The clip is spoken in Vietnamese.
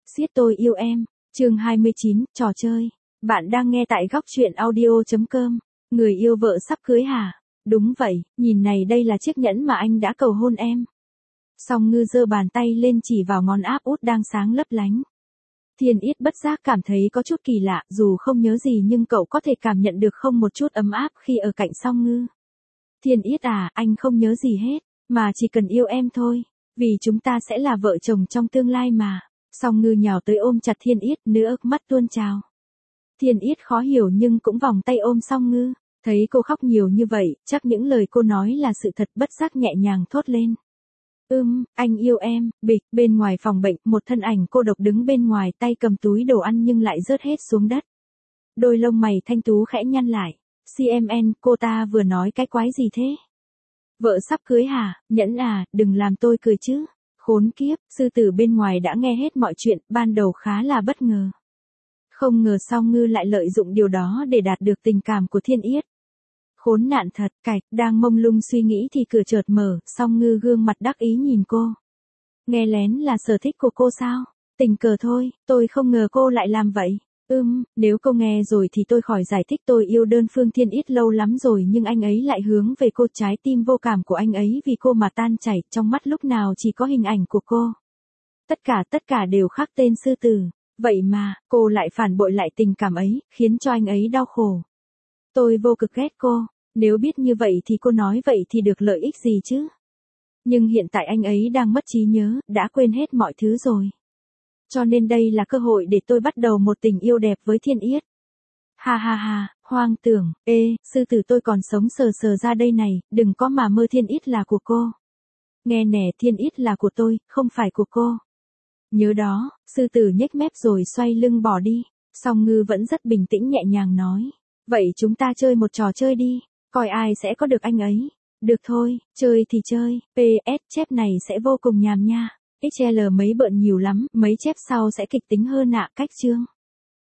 Siết tôi yêu em, chương 29, trò chơi. Bạn đang nghe tại góc truyện audio.com. Người yêu vợ sắp cưới hả? Đúng vậy, nhìn này, đây là chiếc nhẫn mà anh đã cầu hôn em. Song Ngư giơ bàn tay lên chỉ vào ngón áp út đang sáng lấp lánh. Thiên Yết bất giác cảm thấy có chút kỳ lạ, dù không nhớ gì nhưng cậu có thể cảm nhận được không một chút ấm áp khi ở cạnh Song Ngư. Thiên Yết à, anh không nhớ gì hết, mà chỉ cần yêu em thôi, vì chúng ta sẽ là vợ chồng trong tương lai mà. Song Ngư nhào tới ôm chặt Thiên Yết, nước mắt tuôn trào. Thiên Yết khó hiểu nhưng cũng vòng tay ôm Song Ngư, thấy cô khóc nhiều như vậy, chắc những lời cô nói là sự thật, bất giác nhẹ nhàng thốt lên. Anh yêu em. Bịch, bên ngoài phòng bệnh, một thân ảnh cô độc đứng bên ngoài, tay cầm túi đồ ăn nhưng lại rớt hết xuống đất. Đôi lông mày thanh tú khẽ nhăn lại. CMN, cô ta vừa nói cái quái gì thế? Vợ sắp cưới hả? Nhẫn à, đừng làm tôi cười chứ. Khốn kiếp, sư tử bên ngoài đã nghe hết mọi chuyện, ban đầu khá là bất ngờ. Không ngờ Song Ngư lại lợi dụng điều đó để đạt được tình cảm của Thiên Yết. Khốn nạn thật, cạch, đang mông lung suy nghĩ thì cửa chợt mở, Song Ngư gương mặt đắc ý nhìn cô. Nghe lén là sở thích của cô sao? Tình cờ thôi, tôi không ngờ cô lại làm vậy. Nếu cô nghe rồi thì tôi khỏi giải thích, tôi yêu đơn phương Thiên Yết lâu lắm rồi nhưng anh ấy lại hướng về cô, trái tim vô cảm của anh ấy vì cô mà tan chảy, trong mắt lúc nào chỉ có hình ảnh của cô. Tất cả đều khắc tên sư tử, vậy mà, cô lại phản bội lại tình cảm ấy, khiến cho anh ấy đau khổ. Tôi vô cực ghét cô, nếu biết như vậy thì cô nói vậy thì được lợi ích gì chứ? Nhưng hiện tại anh ấy đang mất trí nhớ, đã quên hết mọi thứ rồi. Cho nên đây là cơ hội để tôi bắt đầu một tình yêu đẹp với Thiên Yết. Ha ha ha, hoang tưởng, sư tử tôi còn sống sờ sờ ra đây này, đừng có mà mơ Thiên Yết là của cô. Nghe nè, Thiên Yết là của tôi, không phải của cô. Nhớ đó, sư tử nhếch mép rồi xoay lưng bỏ đi. Song Ngư vẫn rất bình tĩnh nhẹ nhàng nói. Vậy chúng ta chơi một trò chơi đi, coi ai sẽ có được anh ấy. Được thôi, chơi thì chơi, PS chép này sẽ vô cùng nhàm nha. XL mấy bợn nhiều lắm, mấy chép sau sẽ kịch tính hơn ạ. Cách chương.